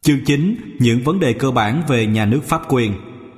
Chương 9. Những vấn đề cơ bản về nhà nước pháp quyền.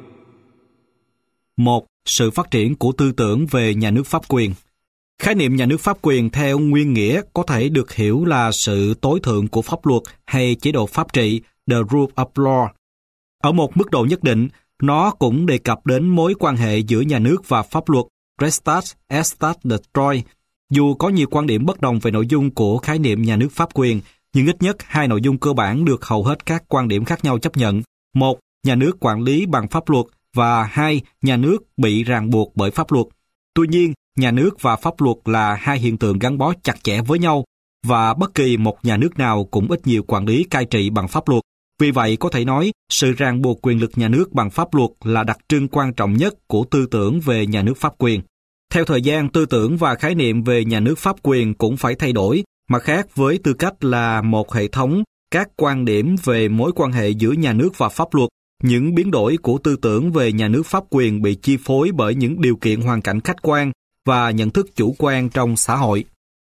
1. Sự phát triển của tư tưởng về nhà nước pháp quyền. Khái niệm nhà nước pháp quyền theo nguyên nghĩa có thể được hiểu là sự tối thượng của pháp luật hay chế độ pháp trị, the rule of law. Ở một mức độ nhất định, nó cũng đề cập đến mối quan hệ giữa nhà nước và pháp luật, res stat, est stat destroy. Dù có nhiều quan điểm bất đồng về nội dung của khái niệm nhà nước pháp quyền, nhưng ít nhất hai nội dung cơ bản được hầu hết các quan điểm khác nhau chấp nhận. 1. Nhà nước quản lý bằng pháp luật và 2. Nhà nước bị ràng buộc bởi pháp luật. Tuy nhiên, nhà nước và pháp luật là hai hiện tượng gắn bó chặt chẽ với nhau và bất kỳ một nhà nước nào cũng ít nhiều quản lý cai trị bằng pháp luật. Vì vậy, có thể nói, sự ràng buộc quyền lực nhà nước bằng pháp luật là đặc trưng quan trọng nhất của tư tưởng về nhà nước pháp quyền. Theo thời gian, tư tưởng và khái niệm về nhà nước pháp quyền cũng phải thay đổi, mặt khác với tư cách là một hệ thống các quan điểm về mối quan hệ giữa nhà nước và pháp luật, những biến đổi của tư tưởng về nhà nước pháp quyền bị chi phối bởi những điều kiện hoàn cảnh khách quan và nhận thức chủ quan trong xã hội.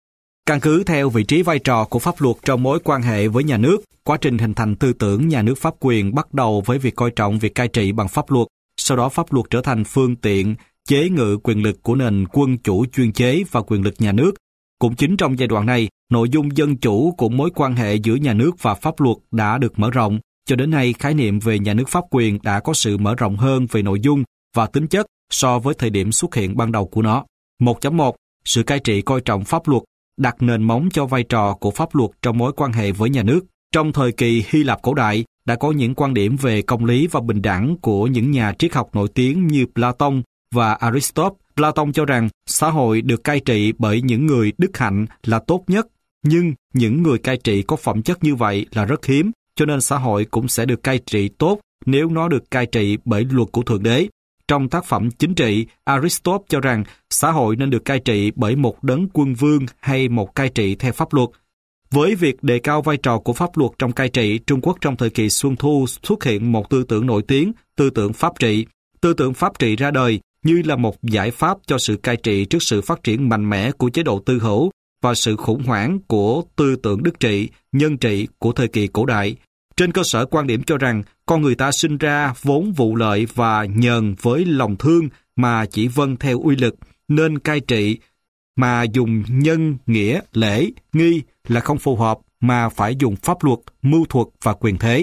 Căn cứ theo vị trí vai trò của pháp luật trong mối quan hệ với nhà nước, quá trình hình thành tư tưởng nhà nước pháp quyền bắt đầu với việc coi trọng việc cai trị bằng pháp luật, sau đó pháp luật trở thành phương tiện chế ngự quyền lực của nền quân chủ chuyên chế và quyền lực nhà nước. Cũng chính trong giai đoạn này, nội dung dân chủ của mối quan hệ giữa nhà nước và pháp luật đã được mở rộng. Cho đến nay, khái niệm về nhà nước pháp quyền đã có sự mở rộng hơn về nội dung và tính chất so với thời điểm xuất hiện ban đầu của nó. 1.1. Sự cai trị coi trọng pháp luật đặt nền móng cho vai trò của pháp luật trong mối quan hệ với nhà nước. Trong thời kỳ Hy Lạp cổ đại, đã có những quan điểm về công lý và bình đẳng của những nhà triết học nổi tiếng như Platon và Aristotle. Platon cho rằng xã hội được cai trị bởi những người đức hạnh là tốt nhất, nhưng những người cai trị có phẩm chất như vậy là rất hiếm, cho nên xã hội cũng sẽ được cai trị tốt nếu nó được cai trị bởi luật của Thượng Đế. Trong tác phẩm Chính trị, Aristotle cho rằng xã hội nên được cai trị bởi một đấng quân vương hay một cai trị theo pháp luật. Với việc đề cao vai trò của pháp luật trong cai trị, Trung Quốc trong thời kỳ Xuân Thu xuất hiện một tư tưởng nổi tiếng, tư tưởng pháp trị. Tư tưởng pháp trị ra đời như là một giải pháp cho sự cai trị trước sự phát triển mạnh mẽ của chế độ tư hữu và sự khủng hoảng của tư tưởng đức trị, nhân trị của thời kỳ cổ đại. Trên cơ sở quan điểm cho rằng con người ta sinh ra vốn vụ lợi và nhờn với lòng thương mà chỉ vâng theo uy lực, nên cai trị mà dùng nhân, nghĩa, lễ, nghi là không phù hợp mà phải dùng pháp luật, mưu thuật và quyền thế.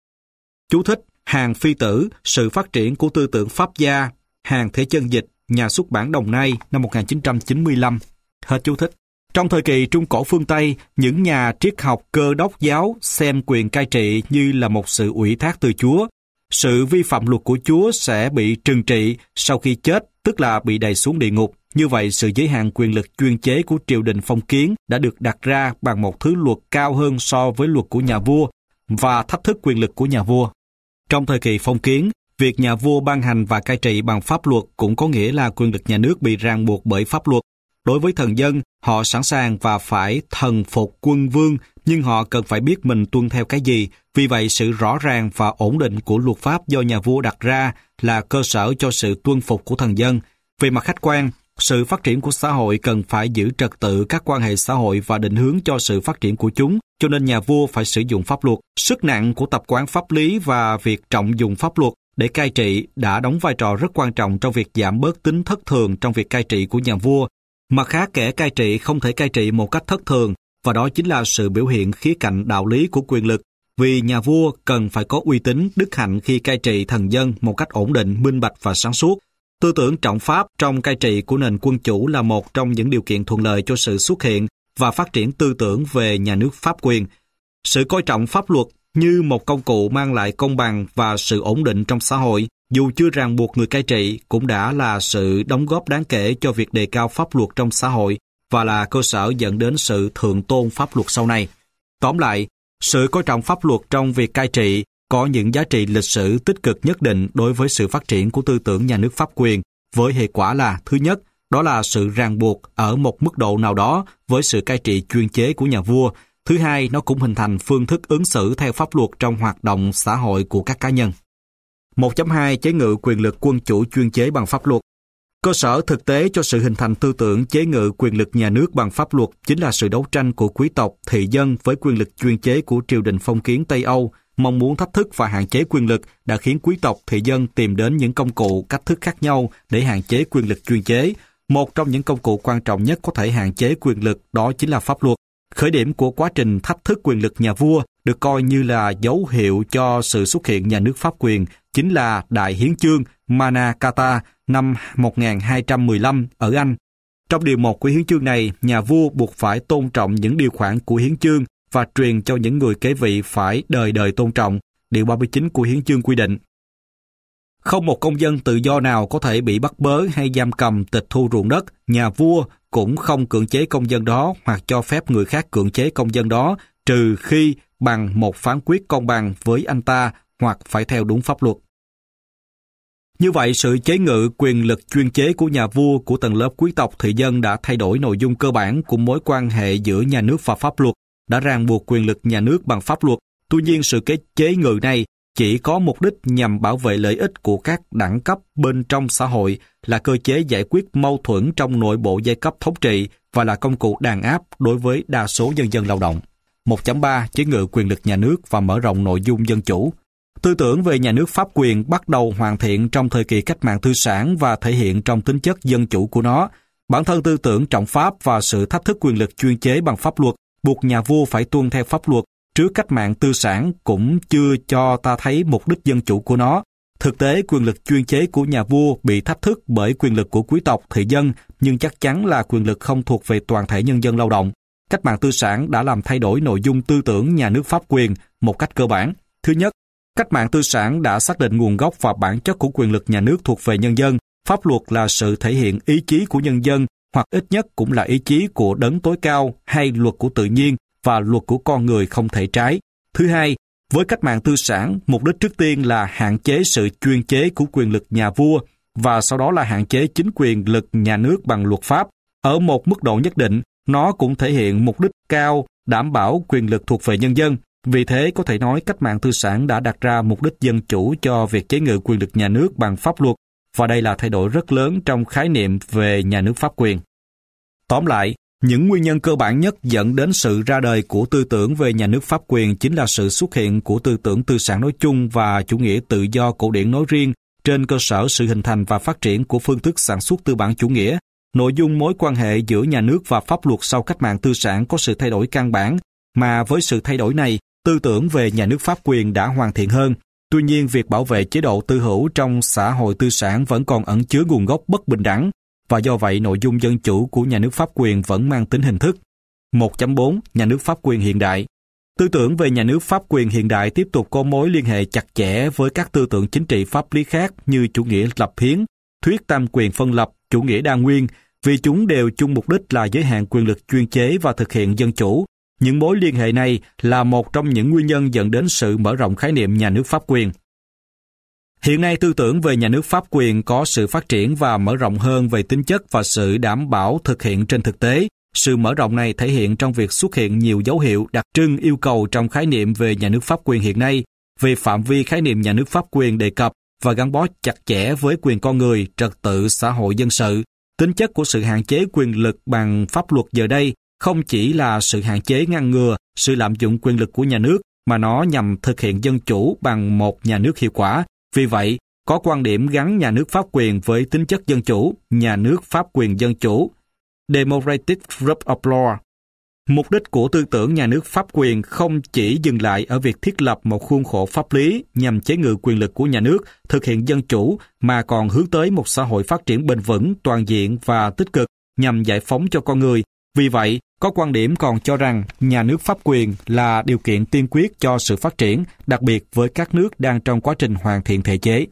Chú thích: Hàn Phi Tử, Sự phát triển của tư tưởng Pháp gia, Hàn Thế Chân dịch, Nhà xuất bản Đồng Nai, năm 1995. Hết chú thích. Trong thời kỳ Trung Cổ phương Tây, những nhà triết học Cơ đốc giáo xem quyền cai trị như là một sự ủy thác từ Chúa. Sự vi phạm luật của Chúa sẽ bị trừng trị sau khi chết, tức là bị đày xuống địa ngục. Như vậy, sự giới hạn quyền lực chuyên chế của triều đình phong kiến đã được đặt ra bằng một thứ luật cao hơn so với luật của nhà vua và thách thức quyền lực của nhà vua. Trong thời kỳ phong kiến, việc nhà vua ban hành và cai trị bằng pháp luật cũng có nghĩa là quyền lực nhà nước bị ràng buộc bởi pháp luật. Đối với thần dân, họ sẵn sàng và phải thần phục quân vương, nhưng họ cần phải biết mình tuân theo cái gì. Vì vậy, sự rõ ràng và ổn định của luật pháp do nhà vua đặt ra là cơ sở cho sự tuân phục của thần dân. Về mặt khách quan, sự phát triển của xã hội cần phải giữ trật tự các quan hệ xã hội và định hướng cho sự phát triển của chúng, cho nên nhà vua phải sử dụng pháp luật. Sức nặng của tập quán pháp lý và việc trọng dụng pháp luật để cai trị đã đóng vai trò rất quan trọng trong việc giảm bớt tính thất thường trong việc cai trị của nhà vua. Mặt khác, kẻ cai trị không thể cai trị một cách thất thường, và đó chính là sự biểu hiện khía cạnh đạo lý của quyền lực, vì nhà vua cần phải có uy tín, đức hạnh khi cai trị thần dân một cách ổn định, minh bạch và sáng suốt. Tư tưởng trọng pháp trong cai trị của nền quân chủ là một trong những điều kiện thuận lợi cho sự xuất hiện và phát triển tư tưởng về nhà nước pháp quyền. Sự coi trọng pháp luật như một công cụ mang lại công bằng và sự ổn định trong xã hội, dù chưa ràng buộc người cai trị, cũng đã là sự đóng góp đáng kể cho việc đề cao pháp luật trong xã hội và là cơ sở dẫn đến sự thượng tôn pháp luật sau này. Tóm lại, sự coi trọng pháp luật trong việc cai trị có những giá trị lịch sử tích cực nhất định đối với sự phát triển của tư tưởng nhà nước pháp quyền, với hệ quả là, thứ nhất, đó là sự ràng buộc ở một mức độ nào đó với sự cai trị chuyên chế của nhà vua. Thứ hai, nó cũng hình thành phương thức ứng xử theo pháp luật trong hoạt động xã hội của các cá nhân. 1.2. Chế ngự quyền lực quân chủ chuyên chế bằng pháp luật. Cơ sở thực tế cho sự hình thành tư tưởng chế ngự quyền lực nhà nước bằng pháp luật chính là sự đấu tranh của quý tộc, thị dân với quyền lực chuyên chế của triều đình phong kiến Tây Âu, mong muốn thách thức và hạn chế quyền lực đã khiến quý tộc thị dân tìm đến những công cụ, cách thức khác nhau để hạn chế quyền lực chuyên chế. Một trong những công cụ quan trọng nhất có thể hạn chế quyền lực đó chính là pháp luật. Khởi điểm của quá trình thách thức quyền lực nhà vua được coi như là dấu hiệu cho sự xuất hiện nhà nước pháp quyền chính là Đại Hiến chương Magna Carta năm 1215 ở Anh. Trong điều 1 của hiến chương này, nhà vua buộc phải tôn trọng những điều khoản của hiến chương và truyền cho những người kế vị phải đời đời tôn trọng. Điều 39 của hiến chương quy định: không một công dân tự do nào có thể bị bắt bớ hay giam cầm, tịch thu ruộng đất. Nhà vua cũng không cưỡng chế công dân đó hoặc cho phép người khác cưỡng chế công dân đó, trừ khi bằng một phán quyết công bằng với anh ta hoặc phải theo đúng pháp luật. Như vậy, sự chế ngự quyền lực chuyên chế của nhà vua của tầng lớp quý tộc thị dân đã thay đổi nội dung cơ bản của mối quan hệ giữa nhà nước và pháp luật, đã ràng buộc quyền lực nhà nước bằng pháp luật. Tuy nhiên, sự chế ngự này chỉ có mục đích nhằm bảo vệ lợi ích của các đẳng cấp bên trong xã hội, là cơ chế giải quyết mâu thuẫn trong nội bộ giai cấp thống trị và là công cụ đàn áp đối với đa số nhân dân lao động. 1.3 Chế ngự quyền lực nhà nước và mở rộng nội dung dân chủ. Tư tưởng về nhà nước pháp quyền bắt đầu hoàn thiện trong thời kỳ cách mạng tư sản và thể hiện trong tính chất dân chủ của nó. Bản thân tư tưởng trọng pháp và sự thách thức quyền lực chuyên chế bằng pháp luật buộc nhà vua phải tuân theo pháp luật trước cách mạng tư sản cũng chưa cho ta thấy mục đích dân chủ của nó. Thực tế, quyền lực chuyên chế của nhà vua bị thách thức bởi quyền lực của quý tộc thị dân, nhưng chắc chắn là quyền lực không thuộc về toàn thể nhân dân lao động. Cách mạng tư sản đã làm thay đổi nội dung tư tưởng nhà nước pháp quyền một cách cơ bản. Thứ nhất, cách mạng tư sản đã xác định nguồn gốc và bản chất của quyền lực nhà nước thuộc về nhân dân. Pháp luật là sự thể hiện ý chí của nhân dân, hoặc ít nhất cũng là ý chí của đấng tối cao hay luật của tự nhiên, và luật của con người không thể trái. Thứ hai, với cách mạng tư sản, mục đích trước tiên là hạn chế sự chuyên chế của quyền lực nhà vua, và sau đó là hạn chế chính quyền lực nhà nước bằng luật pháp. Ở một mức độ nhất định, nó cũng thể hiện mục đích cao đảm bảo quyền lực thuộc về nhân dân. Vì thế, có thể nói cách mạng tư sản đã đặt ra mục đích dân chủ cho việc chế ngự quyền lực nhà nước bằng pháp luật, và đây là thay đổi rất lớn trong khái niệm về nhà nước pháp quyền. Tóm lại, những nguyên nhân cơ bản nhất dẫn đến sự ra đời của tư tưởng về nhà nước pháp quyền chính là sự xuất hiện của tư tưởng tư sản nói chung và chủ nghĩa tự do cổ điển nói riêng trên cơ sở sự hình thành và phát triển của phương thức sản xuất tư bản chủ nghĩa. Nội dung mối quan hệ giữa nhà nước và pháp luật sau cách mạng tư sản có sự thay đổi căn bản, mà với sự thay đổi này, tư tưởng về nhà nước pháp quyền đã hoàn thiện hơn. Tuy nhiên, việc bảo vệ chế độ tư hữu trong xã hội tư sản vẫn còn ẩn chứa nguồn gốc bất bình đẳng, và do vậy nội dung dân chủ của nhà nước pháp quyền vẫn mang tính hình thức. 1.4 Nhà nước pháp quyền hiện đại. Tư tưởng về nhà nước pháp quyền hiện đại tiếp tục có mối liên hệ chặt chẽ với các tư tưởng chính trị pháp lý khác như chủ nghĩa lập hiến, thuyết tam quyền phân lập, chủ nghĩa đa nguyên, vì chúng đều chung mục đích là giới hạn quyền lực chuyên chế và thực hiện dân chủ. Những mối liên hệ này là một trong những nguyên nhân dẫn đến sự mở rộng khái niệm nhà nước pháp quyền. Hiện nay, tư tưởng về nhà nước pháp quyền có sự phát triển và mở rộng hơn về tính chất và sự đảm bảo thực hiện trên thực tế. Sự mở rộng này thể hiện trong việc xuất hiện nhiều dấu hiệu đặc trưng yêu cầu trong khái niệm về nhà nước pháp quyền hiện nay, về phạm vi khái niệm nhà nước pháp quyền đề cập và gắn bó chặt chẽ với quyền con người, trật tự xã hội dân sự. Tính chất của sự hạn chế quyền lực bằng pháp luật giờ đây không chỉ là sự hạn chế ngăn ngừa sự lạm dụng quyền lực của nhà nước, mà nó nhằm thực hiện dân chủ bằng một nhà nước hiệu quả. Vì vậy, có quan điểm gắn nhà nước pháp quyền với tính chất dân chủ, nhà nước pháp quyền dân chủ, Democratic Rule of Law. Mục đích của tư tưởng nhà nước pháp quyền không chỉ dừng lại ở việc thiết lập một khuôn khổ pháp lý nhằm chế ngự quyền lực của nhà nước, thực hiện dân chủ, mà còn hướng tới một xã hội phát triển bền vững, toàn diện và tích cực nhằm giải phóng cho con người. Vì vậy, có quan điểm còn cho rằng nhà nước pháp quyền là điều kiện tiên quyết cho sự phát triển, đặc biệt với các nước đang trong quá trình hoàn thiện thể chế.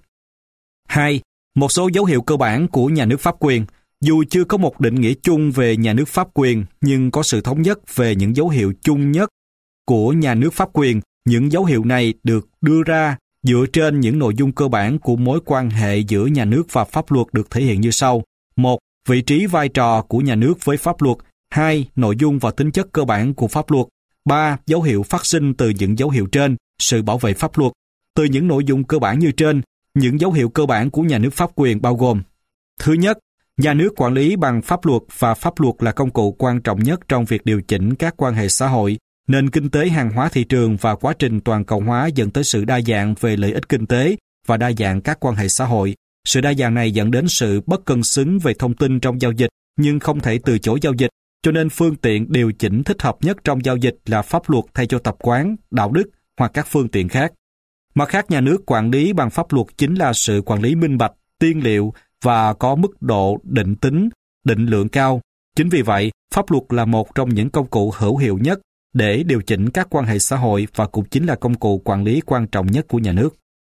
2. Một số dấu hiệu cơ bản của nhà nước pháp quyền. Dù chưa có một định nghĩa chung về nhà nước pháp quyền, nhưng có sự thống nhất về những dấu hiệu chung nhất của nhà nước pháp quyền. Những dấu hiệu này được đưa ra dựa trên những nội dung cơ bản của mối quan hệ giữa nhà nước và pháp luật được thể hiện như sau. 1. Vị trí vai trò của nhà nước với pháp luật. 2. Nội dung và tính chất cơ bản của pháp luật. 3. Dấu hiệu phát sinh từ những dấu hiệu trên, sự bảo vệ pháp luật. Từ những nội dung cơ bản như trên, những dấu hiệu cơ bản của nhà nước pháp quyền bao gồm: thứ nhất, nhà nước quản lý bằng pháp luật và pháp luật là công cụ quan trọng nhất trong việc điều chỉnh các quan hệ xã hội. Nền kinh tế hàng hóa thị trường và quá trình toàn cầu hóa dẫn tới sự đa dạng về lợi ích kinh tế và đa dạng các quan hệ xã hội. Sự đa dạng này dẫn đến sự bất cân xứng về thông tin trong giao dịch, nhưng không thể từ chối giao dịch, cho nên phương tiện điều chỉnh thích hợp nhất trong giao dịch là pháp luật thay cho tập quán, đạo đức hoặc các phương tiện khác. Mặt khác, nhà nước quản lý bằng pháp luật chính là sự quản lý minh bạch, tiên liệu và có mức độ định tính, định lượng cao. Chính vì vậy, pháp luật là một trong những công cụ hữu hiệu nhất để điều chỉnh các quan hệ xã hội và cũng chính là công cụ quản lý quan trọng nhất của nhà nước.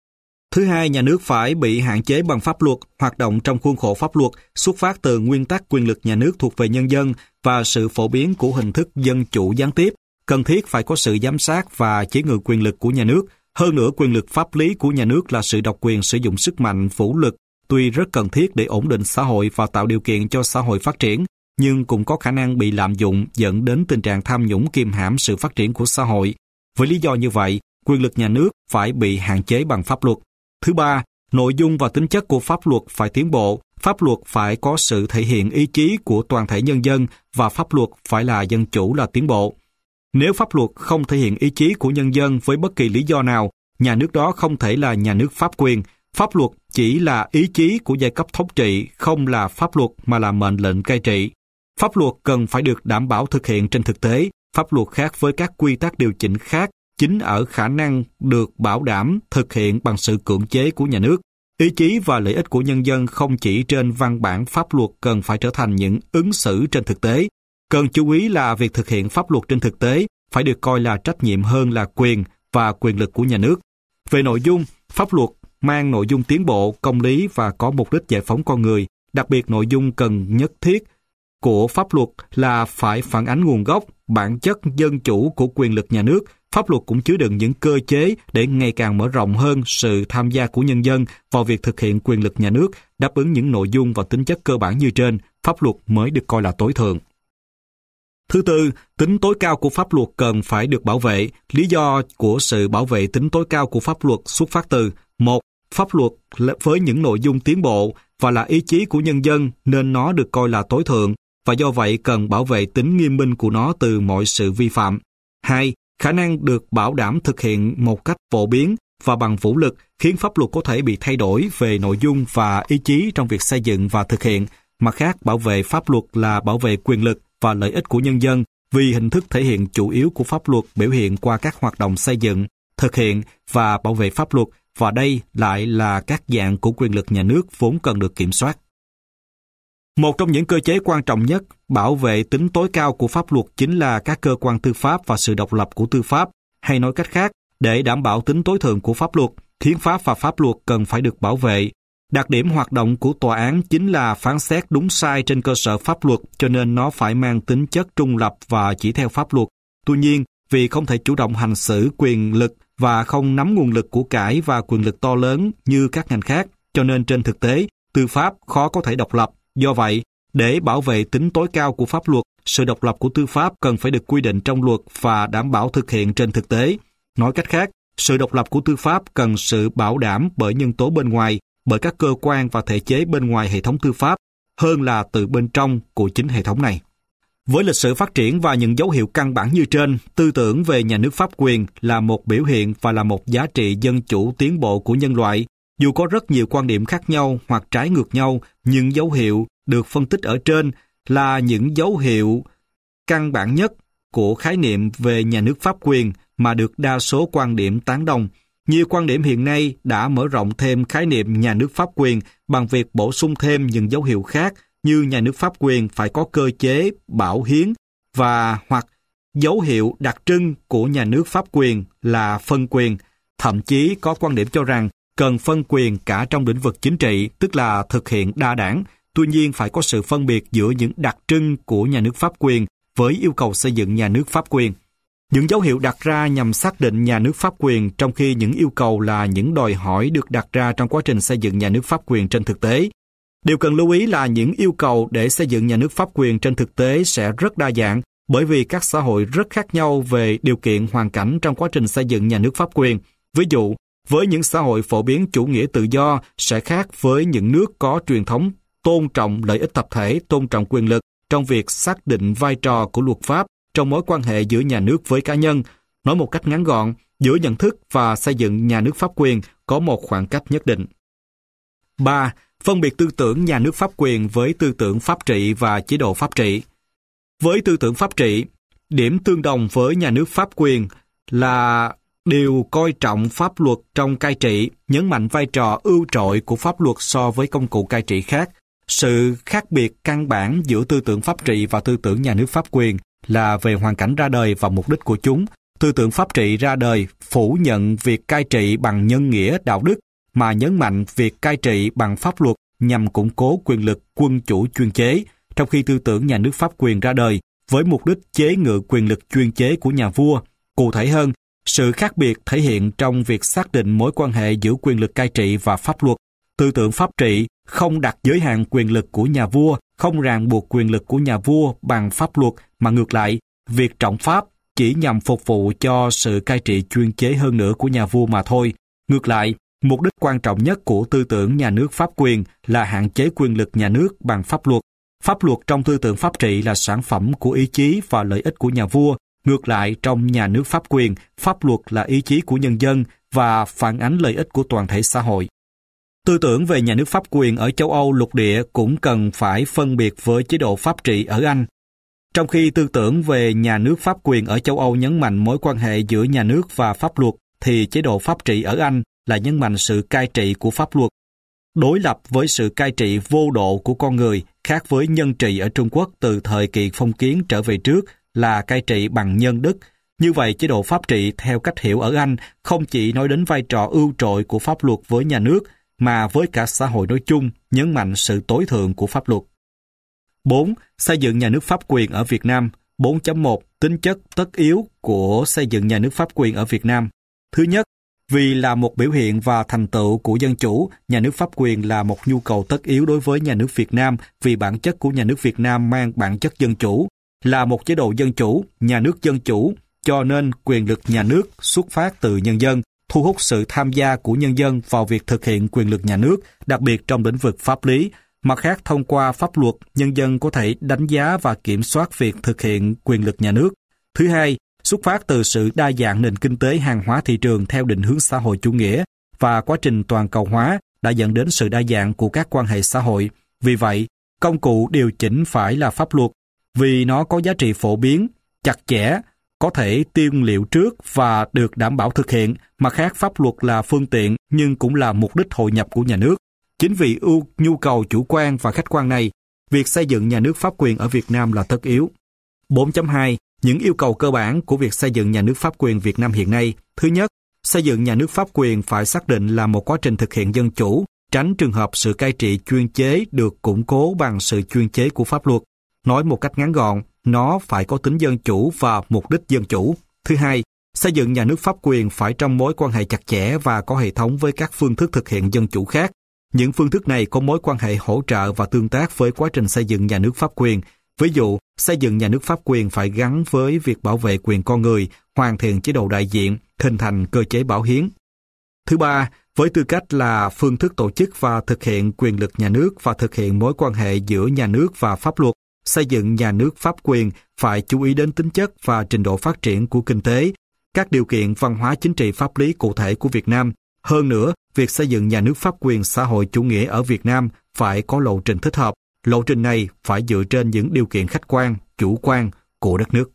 Thứ hai, nhà nước phải bị hạn chế bằng pháp luật, hoạt động trong khuôn khổ pháp luật, xuất phát từ nguyên tắc quyền lực nhà nước thuộc về nhân dân và sự phổ biến của hình thức dân chủ gián tiếp. Cần thiết phải có sự giám sát và chế ngự quyền lực của nhà nước. Hơn nữa, quyền lực pháp lý của nhà nước là sự độc quyền sử dụng sức mạnh, vũ lực, tuy rất cần thiết để ổn định xã hội và tạo điều kiện cho xã hội phát triển, nhưng cũng có khả năng bị lạm dụng dẫn đến tình trạng tham nhũng kiềm hãm sự phát triển của xã hội. Với lý do như vậy, quyền lực nhà nước phải bị hạn chế bằng pháp luật. Thứ ba, nội dung và tính chất của pháp luật phải tiến bộ. Pháp luật phải có sự thể hiện ý chí của toàn thể nhân dân và pháp luật phải là dân chủ là tiến bộ. Nếu pháp luật không thể hiện ý chí của nhân dân với bất kỳ lý do nào, nhà nước đó không thể là nhà nước pháp quyền. Pháp luật chỉ là ý chí của giai cấp thống trị, không là pháp luật mà là mệnh lệnh cai trị. Pháp luật cần phải được đảm bảo thực hiện trên thực tế. Pháp luật khác với các quy tắc điều chỉnh khác chính ở khả năng được bảo đảm thực hiện bằng sự cưỡng chế của nhà nước. Ý chí và lợi ích của nhân dân không chỉ trên văn bản pháp luật cần phải trở thành những ứng xử trên thực tế. Cần chú ý là việc thực hiện pháp luật trên thực tế phải được coi là trách nhiệm hơn là quyền và quyền lực của nhà nước. Về nội dung, pháp luật mang nội dung tiến bộ, công lý và có mục đích giải phóng con người. Đặc biệt nội dung cần nhất thiết của pháp luật là phải phản ánh nguồn gốc, bản chất dân chủ của quyền lực nhà nước. Pháp luật cũng chứa đựng những cơ chế để ngày càng mở rộng hơn sự tham gia của nhân dân vào việc thực hiện quyền lực nhà nước, đáp ứng những nội dung và tính chất cơ bản như trên, pháp luật mới được coi là tối thượng. Thứ tư, tính tối cao của pháp luật cần phải được bảo vệ. Lý do của sự bảo vệ tính tối cao của pháp luật xuất phát từ: 1. Pháp luật với những nội dung tiến bộ và là ý chí của nhân dân nên nó được coi là tối thượng và do vậy cần bảo vệ tính nghiêm minh của nó từ mọi sự vi phạm. 2. Khả năng được bảo đảm thực hiện một cách phổ biến và bằng vũ lực khiến pháp luật có thể bị thay đổi về nội dung và ý chí trong việc xây dựng và thực hiện. Mặt khác, bảo vệ pháp luật là bảo vệ quyền lực và lợi ích của nhân dân vì hình thức thể hiện chủ yếu của pháp luật biểu hiện qua các hoạt động xây dựng, thực hiện và bảo vệ pháp luật, và đây lại là các dạng của quyền lực nhà nước vốn cần được kiểm soát. Một trong những cơ chế quan trọng nhất bảo vệ tính tối cao của pháp luật chính là các cơ quan tư pháp và sự độc lập của tư pháp, hay nói cách khác, để đảm bảo tính tối thượng của pháp luật, hiến pháp và pháp luật cần phải được bảo vệ. Đặc điểm hoạt động của tòa án chính là phán xét đúng sai trên cơ sở pháp luật, cho nên nó phải mang tính chất trung lập và chỉ theo pháp luật. Tuy nhiên, vì không thể chủ động hành xử quyền lực và không nắm nguồn lực của cải và quyền lực to lớn như các ngành khác, cho nên trên thực tế, tư pháp khó có thể độc lập. Do vậy, để bảo vệ tính tối cao của pháp luật, sự độc lập của tư pháp cần phải được quy định trong luật và đảm bảo thực hiện trên thực tế. Nói cách khác, sự độc lập của tư pháp cần sự bảo đảm bởi nhân tố bên ngoài, bởi các cơ quan và thể chế bên ngoài hệ thống tư pháp, hơn là từ bên trong của chính hệ thống này. Với lịch sử phát triển và những dấu hiệu căn bản như trên, tư tưởng về nhà nước pháp quyền là một biểu hiện và là một giá trị dân chủ tiến bộ của nhân loại. Dù có rất nhiều quan điểm khác nhau hoặc trái ngược nhau, những dấu hiệu được phân tích ở trên là những dấu hiệu căn bản nhất của khái niệm về nhà nước pháp quyền mà được đa số quan điểm tán đồng. Nhiều quan điểm hiện nay đã mở rộng thêm khái niệm nhà nước pháp quyền bằng việc bổ sung thêm những dấu hiệu khác như nhà nước pháp quyền phải có cơ chế bảo hiến và hoặc dấu hiệu đặc trưng của nhà nước pháp quyền là phân quyền. Thậm chí có quan điểm cho rằng cần phân quyền cả trong lĩnh vực chính trị, tức là thực hiện đa đảng. Tuy nhiên phải có sự phân biệt giữa những đặc trưng của nhà nước pháp quyền với yêu cầu xây dựng nhà nước pháp quyền. Những dấu hiệu đặt ra nhằm xác định nhà nước pháp quyền, trong khi những yêu cầu là những đòi hỏi được đặt ra trong quá trình xây dựng nhà nước pháp quyền trên thực tế. Điều cần lưu ý là những yêu cầu để xây dựng nhà nước pháp quyền trên thực tế sẽ rất đa dạng, bởi vì các xã hội rất khác nhau về điều kiện hoàn cảnh trong quá trình xây dựng nhà nước pháp quyền. Ví dụ, với những xã hội phổ biến chủ nghĩa tự do sẽ khác với những nước có truyền thống tôn trọng lợi ích tập thể, tôn trọng quyền lực trong việc xác định vai trò của luật pháp, trong mối quan hệ giữa nhà nước với cá nhân. Nói một cách ngắn gọn, giữa nhận thức và xây dựng nhà nước pháp quyền có một khoảng cách nhất định. 3. Phân biệt tư tưởng nhà nước pháp quyền với tư tưởng pháp trị và chế độ pháp trị. Với tư tưởng pháp trị, điểm tương đồng với nhà nước pháp quyền là đều coi trọng pháp luật trong cai trị, nhấn mạnh vai trò ưu trội của pháp luật so với công cụ cai trị khác. Sự khác biệt căn bản giữa tư tưởng pháp trị và tư tưởng nhà nước pháp quyền là về hoàn cảnh ra đời và mục đích của chúng. Tư tưởng pháp trị ra đời phủ nhận việc cai trị bằng nhân nghĩa đạo đức, mà nhấn mạnh việc cai trị bằng pháp luật nhằm củng cố quyền lực quân chủ chuyên chế, trong khi tư tưởng nhà nước pháp quyền ra đời với mục đích chế ngự quyền lực chuyên chế của nhà vua. Cụ thể hơn, sự khác biệt thể hiện trong việc xác định mối quan hệ giữa quyền lực cai trị và pháp luật. Tư tưởng pháp trị không đặt giới hạn quyền lực của nhà vua, không ràng buộc quyền lực của nhà vua bằng pháp luật, mà ngược lại, việc trọng pháp chỉ nhằm phục vụ cho sự cai trị chuyên chế hơn nữa của nhà vua mà thôi. Ngược lại, mục đích quan trọng nhất của tư tưởng nhà nước pháp quyền là hạn chế quyền lực nhà nước bằng pháp luật. Pháp luật trong tư tưởng pháp trị là sản phẩm của ý chí và lợi ích của nhà vua. Ngược lại, trong nhà nước pháp quyền, pháp luật là ý chí của nhân dân và phản ánh lợi ích của toàn thể xã hội. Tư tưởng về nhà nước pháp quyền ở châu Âu lục địa cũng cần phải phân biệt với chế độ pháp trị ở Anh. Trong khi tư tưởng về nhà nước pháp quyền ở châu Âu nhấn mạnh mối quan hệ giữa nhà nước và pháp luật, thì chế độ pháp trị ở Anh là nhấn mạnh sự cai trị của pháp luật. Đối lập với sự cai trị vô độ của con người, khác với nhân trị ở Trung Quốc từ thời kỳ phong kiến trở về trước là cai trị bằng nhân đức. Như vậy, chế độ pháp trị theo cách hiểu ở Anh không chỉ nói đến vai trò ưu trội của pháp luật với nhà nước, mà với cả xã hội nói chung, nhấn mạnh sự tối thượng của pháp luật. 4. Xây dựng nhà nước pháp quyền ở Việt Nam. 4.1. Tính chất tất yếu của xây dựng nhà nước pháp quyền ở Việt Nam. Thứ nhất, vì là một biểu hiện và thành tựu của dân chủ, nhà nước pháp quyền là một nhu cầu tất yếu đối với nhà nước Việt Nam, vì bản chất của nhà nước Việt Nam mang bản chất dân chủ. Là một chế độ dân chủ, nhà nước dân chủ, cho nên quyền lực nhà nước xuất phát từ nhân dân, thu hút sự tham gia của nhân dân vào việc thực hiện quyền lực nhà nước, đặc biệt trong lĩnh vực pháp lý. Mặt khác, thông qua pháp luật, nhân dân có thể đánh giá và kiểm soát việc thực hiện quyền lực nhà nước. Thứ hai, xuất phát từ sự đa dạng nền kinh tế hàng hóa thị trường theo định hướng xã hội chủ nghĩa và quá trình toàn cầu hóa đã dẫn đến sự đa dạng của các quan hệ xã hội. Vì vậy, công cụ điều chỉnh phải là pháp luật, vì nó có giá trị phổ biến, chặt chẽ, có thể tiên liệu trước và được đảm bảo thực hiện. Mặt khác, pháp luật là phương tiện nhưng cũng là mục đích hội nhập của nhà nước. Chính vì nhu cầu chủ quan và khách quan này, việc xây dựng nhà nước pháp quyền ở Việt Nam là tất yếu. 4.2. Những yêu cầu cơ bản của việc xây dựng nhà nước pháp quyền Việt Nam hiện nay. Thứ nhất, xây dựng nhà nước pháp quyền phải xác định là một quá trình thực hiện dân chủ, tránh trường hợp sự cai trị chuyên chế được củng cố bằng sự chuyên chế của pháp luật. Nói một cách ngắn gọn, nó phải có tính dân chủ và mục đích dân chủ. Thứ hai, xây dựng nhà nước pháp quyền phải trong mối quan hệ chặt chẽ và có hệ thống với các phương thức thực hiện dân chủ khác. Những phương thức này có mối quan hệ hỗ trợ và tương tác với quá trình xây dựng nhà nước pháp quyền. Ví dụ, xây dựng nhà nước pháp quyền phải gắn với việc bảo vệ quyền con người, hoàn thiện chế độ đại diện, hình thành cơ chế bảo hiến. Thứ ba, với tư cách là phương thức tổ chức và thực hiện quyền lực nhà nước và thực hiện mối quan hệ giữa nhà nước và pháp luật, xây dựng nhà nước pháp quyền phải chú ý đến tính chất và trình độ phát triển của kinh tế, các điều kiện văn hóa chính trị pháp lý cụ thể của Việt Nam. Hơn nữa, việc xây dựng nhà nước pháp quyền xã hội chủ nghĩa ở Việt Nam phải có lộ trình thích hợp. Lộ trình này phải dựa trên những điều kiện khách quan, chủ quan của đất nước.